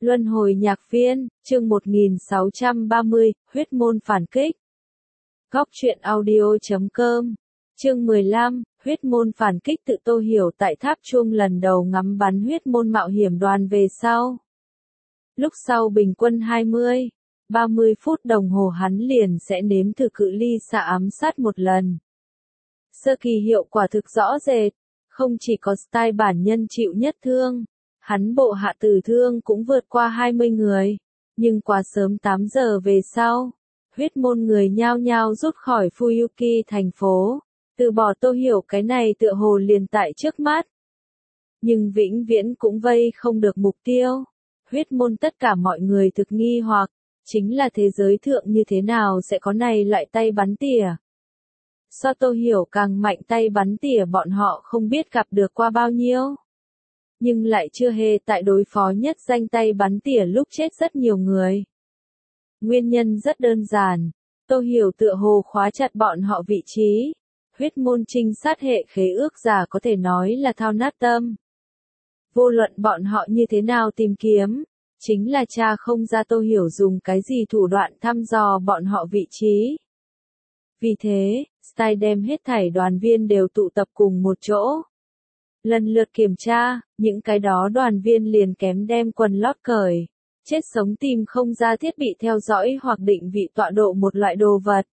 Luân hồi nhạc viên, chương 1630, huyết môn phản kích. Góc truyện audio.com. Chương 15, huyết môn phản kích. Tự Tô Hiểu tại tháp chuông lần đầu ngắm bắn huyết môn mạo hiểm đoàn về sau. Lúc sau bình quân 20-30 phút đồng hồ hắn liền sẽ nếm thử cự ly xa ám sát một lần. Sơ kỳ hiệu quả thực rõ rệt, không chỉ có style bản nhân chịu nhất thương. Hắn bộ hạ tử thương cũng vượt qua 20 người, nhưng quá sớm 8 giờ về sau, huyết môn người nhao nhao rút khỏi Fuyuki thành phố, từ bỏ Tô Hiểu cái này tựa hồ liền tại trước mắt. Nhưng vĩnh viễn cũng vây không được mục tiêu. Huyết môn tất cả mọi người thực nghi hoặc, chính là thế giới thượng như thế nào sẽ có này loại tay bắn tỉa. So Tô Hiểu càng mạnh tay bắn tỉa bọn họ không biết gặp được qua bao nhiêu. Nhưng lại chưa hề tại đối phó nhất danh tay bắn tỉa lúc chết rất nhiều người. Nguyên nhân rất đơn giản, Tô Hiểu tựa hồ khóa chặt bọn họ vị trí. Huyết môn trinh sát hệ khế ước giả có thể nói là thao nát tâm. Vô luận bọn họ như thế nào tìm kiếm, chính là tra không ra Tô Hiểu dùng cái gì thủ đoạn thăm dò bọn họ vị trí. Vì thế, Style đem hết thảy đoàn viên đều tụ tập cùng một chỗ. Lần lượt kiểm tra, những cái đó đoàn viên liền kém đem quần lót cởi, chết sống tìm không ra thiết bị theo dõi hoặc định vị tọa độ một loại đồ vật.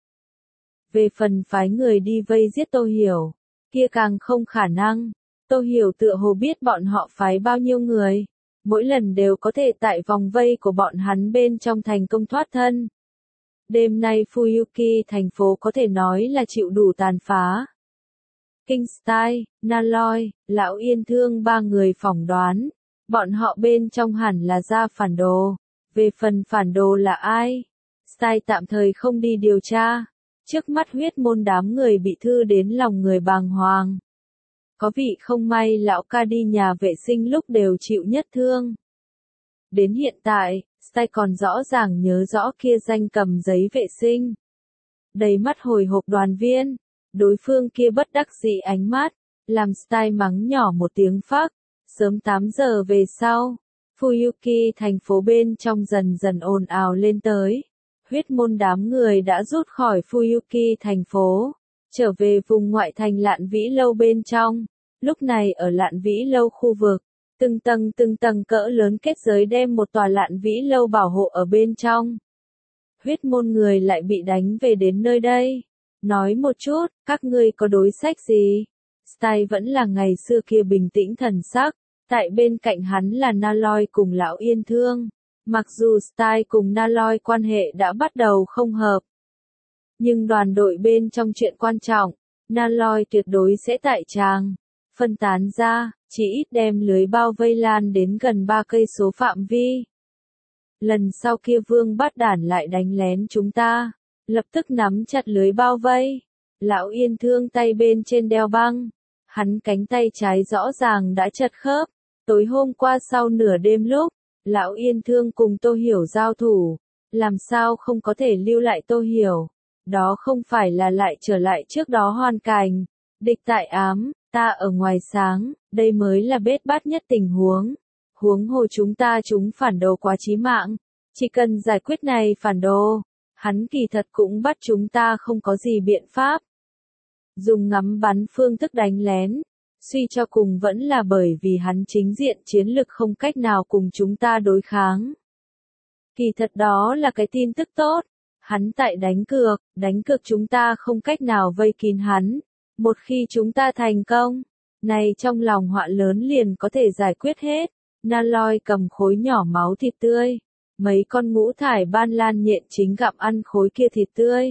Về phần phái người đi vây giết Tô Hiểu, kia càng không khả năng. Tô Hiểu tựa hồ biết bọn họ phái bao nhiêu người, mỗi lần đều có thể tại vòng vây của bọn hắn bên trong thành công thoát thân. Đêm nay Fuyuki thành phố có thể nói là chịu đủ tàn phá. King Style, Naloy, Lão Yên Thương ba người phỏng đoán, bọn họ bên trong hẳn là ra phản đồ. Về phần phản đồ là ai? Style tạm thời không đi điều tra. Trước mắt huyết môn đám người bị thư đến lòng người bàng hoàng. Có vị không may lão ca đi nhà vệ sinh lúc đều chịu nhất thương. Đến hiện tại, Style còn rõ ràng nhớ rõ kia danh cầm giấy vệ sinh. Đầy mắt hồi hộp đoàn viên. Đối phương kia bất đắc dĩ ánh mắt, làm Style mắng nhỏ một tiếng phắc. Sớm 8 giờ về sau, Fuyuki thành phố bên trong dần dần ồn ào lên tới. Huyết môn đám người đã rút khỏi Fuyuki thành phố, trở về vùng ngoại thành Lạn Vĩ Lâu bên trong. Lúc này ở Lạn Vĩ Lâu khu vực, từng tầng cỡ lớn kết giới đem một tòa Lạn Vĩ Lâu bảo hộ ở bên trong. Huyết môn người lại bị đánh về đến nơi đây. Nói một chút, các ngươi có đối sách gì? Style vẫn là ngày xưa kia bình tĩnh thần sắc, tại bên cạnh hắn là Naloy cùng Lão Yên Thương. Mặc dù Style cùng Naloy quan hệ đã bắt đầu không hợp, nhưng đoàn đội bên trong chuyện quan trọng, Naloy tuyệt đối sẽ tại tràng, phân tán ra, chỉ ít đem lưới bao vây lan đến gần 3 cây số phạm vi. Lần sau kia vương bắt đản lại đánh lén chúng ta, lập tức nắm chặt lưới bao vây. Lão Yên Thương tay bên trên đeo băng, hắn cánh tay trái rõ ràng đã chật khớp. Tối hôm qua sau nửa đêm lúc, Lão Yên Thương cùng Tô Hiểu giao thủ, làm sao không có thể lưu lại Tô Hiểu. Đó không phải là lại trở lại trước đó hoàn cảnh. Địch tại ám, ta ở ngoài sáng, đây mới là bết bát nhất tình huống. Huống hồ chúng ta chúng phản đồ quá chí mạng, chỉ cần giải quyết này phản đồ, hắn kỳ thật cũng bắt chúng ta không có gì biện pháp. Dùng ngắm bắn phương thức đánh lén, suy cho cùng vẫn là bởi vì hắn chính diện chiến lực không cách nào cùng chúng ta đối kháng. Kỳ thật đó là cái tin tức tốt, hắn tại đánh cược chúng ta không cách nào vây kín hắn. Một khi chúng ta thành công, này trong lòng họa lớn liền có thể giải quyết hết. Naloy cầm khối nhỏ máu thịt tươi. Mấy con ngũ thải ban lan nhện chính gặm ăn khối kia thịt tươi.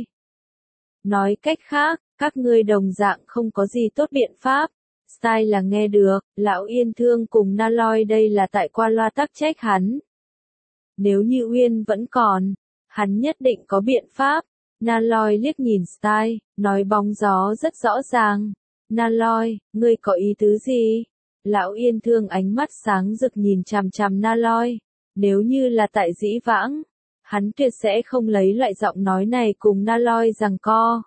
Nói cách khác, các ngươi đồng dạng không có gì tốt biện pháp. Style là nghe được, Lão Yên Thương cùng Naloy đây là tại qua loa tắc trách hắn. Nếu như Uyên vẫn còn, hắn nhất định có biện pháp. Naloy liếc nhìn Style, nói bóng gió rất rõ ràng. Naloy, ngươi có ý tứ gì? Lão Yên Thương ánh mắt sáng rực nhìn chằm chằm Naloy. Nếu như là tại dĩ vãng, hắn tuyệt sẽ không lấy loại giọng nói này cùng Naloy giằng co.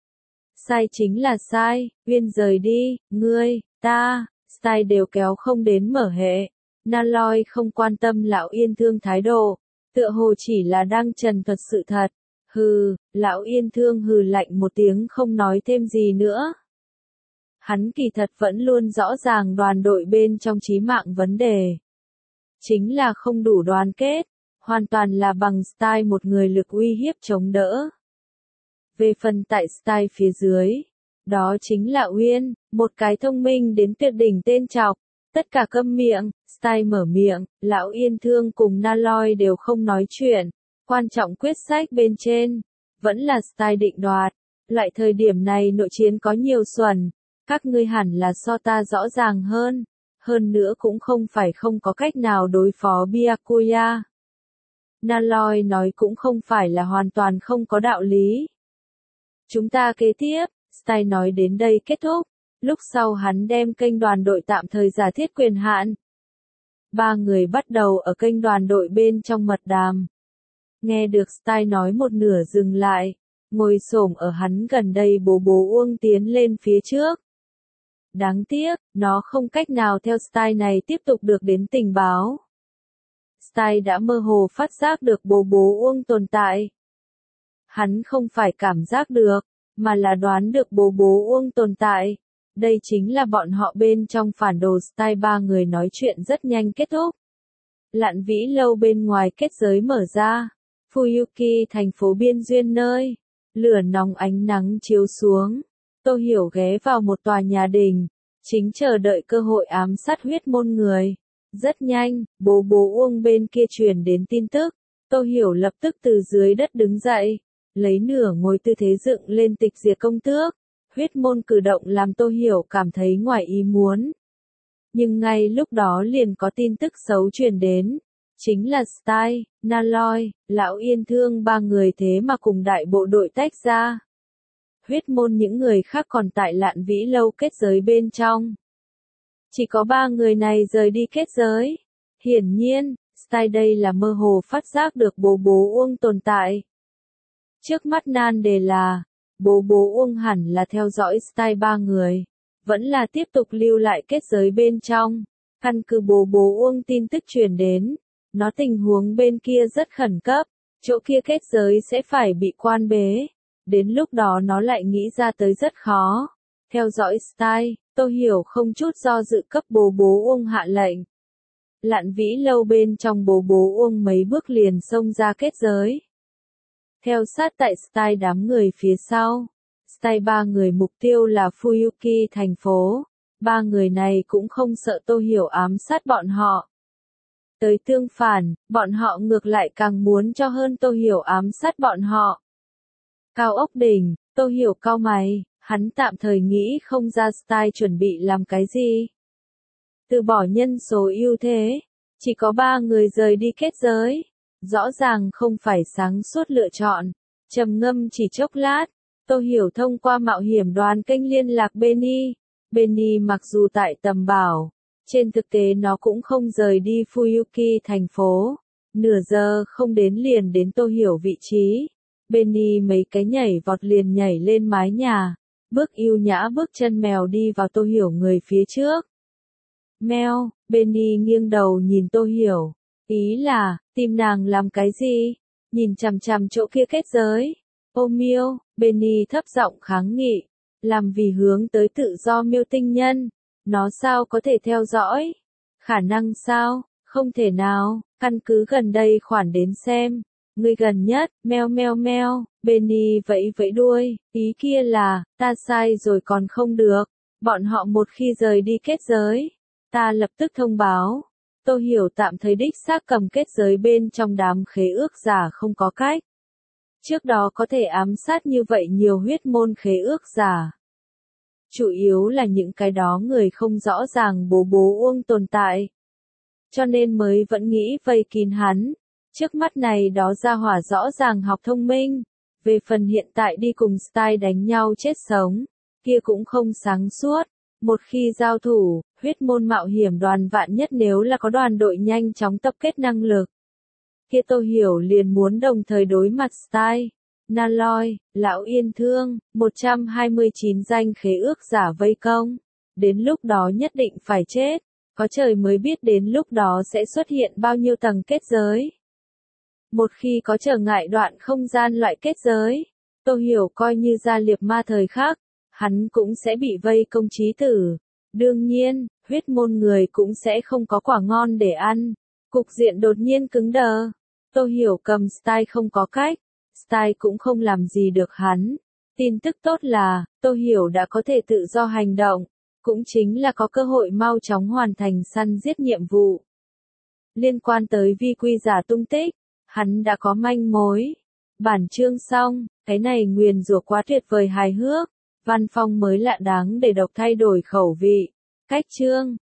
Sai chính là sai, Uyên rời đi, ngươi, ta, Style đều kéo không đến mở hệ. Naloi không quan tâm Lão Yên Thương thái độ, tựa hồ chỉ là đang trần thuật sự thật. Hừ, Lão Yên Thương hừ lạnh một tiếng không nói thêm gì nữa. Hắn kỳ thật vẫn luôn rõ ràng đoàn đội bên trong chí mạng vấn đề. Chính là không đủ đoàn kết, hoàn toàn là bằng style một người lực uy hiếp chống đỡ. Về phần tại style phía dưới, đó chính là Uyên, một cái thông minh đến tuyệt đỉnh tên chọc. Tất cả câm miệng, style mở miệng, Lão Yên Thương cùng Naloi đều không nói chuyện. Quan trọng quyết sách bên trên, vẫn là style định đoạt. Lại thời điểm này nội chiến có nhiều xuẩn, các ngươi hẳn là so ta rõ ràng hơn. Hơn nữa cũng không phải không có cách nào đối phó Byakuya. Naloi nói cũng không phải là hoàn toàn không có đạo lý. Chúng ta kế tiếp, style nói đến đây kết thúc. Lúc sau hắn đem kênh đoàn đội tạm thời giả thiết quyền hạn. Ba người bắt đầu ở kênh đoàn đội bên trong mật đàm. Nghe được style nói một nửa dừng lại, ngồi xổm ở hắn gần đây bố Uông tiến lên phía trước. Đáng tiếc, nó không cách nào theo style này tiếp tục được đến tình báo. Style đã mơ hồ phát giác được bố Uông tồn tại. Hắn không phải cảm giác được, mà là đoán được bố Uông tồn tại. Đây chính là bọn họ bên trong phản đồ style. Ba người nói chuyện rất nhanh kết thúc. Lạn Vĩ lâu bên ngoài kết giới mở ra. Fuyuki thành phố biên duyên nơi. Lửa nóng ánh nắng chiếu xuống. Tô Hiểu ghé vào một tòa nhà đình. Chính chờ đợi cơ hội ám sát huyết môn người. Rất nhanh, bố Uông bên kia truyền đến tin tức. Tô Hiểu lập tức từ dưới đất đứng dậy. Lấy nửa ngồi tư thế dựng lên tịch diệt công tước. Huyết môn cử động làm Tô Hiểu cảm thấy ngoài ý muốn. Nhưng ngay lúc đó liền có tin tức xấu truyền đến. Chính là style, Naloi, Lão Yên Thương ba người thế mà cùng đại bộ đội tách ra. Huyết môn những người khác còn tại Lạn Vĩ lâu kết giới bên trong. Chỉ có ba người này rời đi kết giới. Hiển nhiên, style đây là mơ hồ phát giác được bố Uông tồn tại. Trước mắt nan đề là, bố Uông hẳn là theo dõi style ba người, vẫn là tiếp tục lưu lại kết giới bên trong. Căn cứ bố Uông tin tức truyền đến, nó tình huống bên kia rất khẩn cấp, chỗ kia kết giới sẽ phải bị quan bế. Đến lúc đó nó lại nghĩ ra tới rất khó. Theo dõi style, Tô Hiểu không chút do dự cấp bố Uông hạ lệnh. Lạn Vĩ lâu bên trong bố Uông mấy bước liền xông ra kết giới. Theo sát tại style đám người phía sau. Style ba người mục tiêu là Fuyuki thành phố. Ba người này cũng không sợ Tô Hiểu ám sát bọn họ. Tới tương phản, bọn họ ngược lại càng muốn cho hơn Tô Hiểu ám sát bọn họ. Cao ốc đỉnh, Tô Hiểu cau mày, hắn tạm thời nghĩ không ra style chuẩn bị làm cái gì. Từ bỏ nhân số ưu thế, chỉ có ba người rời đi kết giới. Rõ ràng không phải sáng suốt lựa chọn. Trầm ngâm chỉ chốc lát, Tô Hiểu thông qua mạo hiểm đoàn kênh liên lạc Benny. Benny mặc dù tại tầm bảo, trên thực tế nó cũng không rời đi Fuyuki thành phố. Nửa giờ không đến liền đến Tô Hiểu vị trí. Benny mấy cái nhảy vọt liền nhảy lên mái nhà. Bước yêu nhã bước chân mèo đi vào Tô Hiểu người phía trước. Mèo, Benny nghiêng đầu nhìn Tô Hiểu. Ý là, tìm nàng làm cái gì? Nhìn chằm chằm chỗ kia kết giới. Ô miêu, Benny thấp giọng kháng nghị. Làm vì hướng tới tự do miêu tinh nhân. Nó sao có thể theo dõi? Khả năng sao? Không thể nào, căn cứ gần đây khoản đến xem. Người gần nhất, meo meo meo, Benny vẫy vẫy đuôi. Ý kia là, ta sai rồi còn không được. Bọn họ một khi rời đi kết giới. Ta lập tức thông báo. Tô Hiểu tạm thời đích xác cầm kết giới bên trong đám khế ước giả không có cách. Trước đó có thể ám sát như vậy nhiều huyết môn khế ước giả. Chủ yếu là những cái đó người không rõ ràng bố Uông tồn tại. Cho nên mới vẫn nghĩ vây kín hắn. Trước mắt này đó ra hỏa rõ ràng học thông minh. Về phần hiện tại đi cùng style đánh nhau chết sống. Kia cũng không sáng suốt. Một khi giao thủ, huyết môn mạo hiểm đoàn vạn nhất nếu là có đoàn đội nhanh chóng tập kết năng lực. Kia Tô Hiểu liền muốn đồng thời đối mặt style. Naloi, Lão Yên Thương, 129 danh khế ước giả vây công. Đến lúc đó nhất định phải chết. Có trời mới biết đến lúc đó sẽ xuất hiện bao nhiêu tầng kết giới. Một khi có trở ngại đoạn không gian loại kết giới, Tô Hiểu coi như gia liệp ma thời khắc, hắn cũng sẽ bị vây công chí tử. Đương nhiên, huyết môn người cũng sẽ không có quả ngon để ăn. Cục diện đột nhiên cứng đờ. Tô Hiểu cầm style không có cách, style cũng không làm gì được hắn. Tin tức tốt là, Tô Hiểu đã có thể tự do hành động, cũng chính là có cơ hội mau chóng hoàn thành săn giết nhiệm vụ. Liên quan tới vi quy giả tung tích, hắn đã có manh mối. Bản chương xong, cái này nguyền rủa quá tuyệt vời hài hước, văn phong mới lạ đáng để độc thay đổi khẩu vị. Cách chương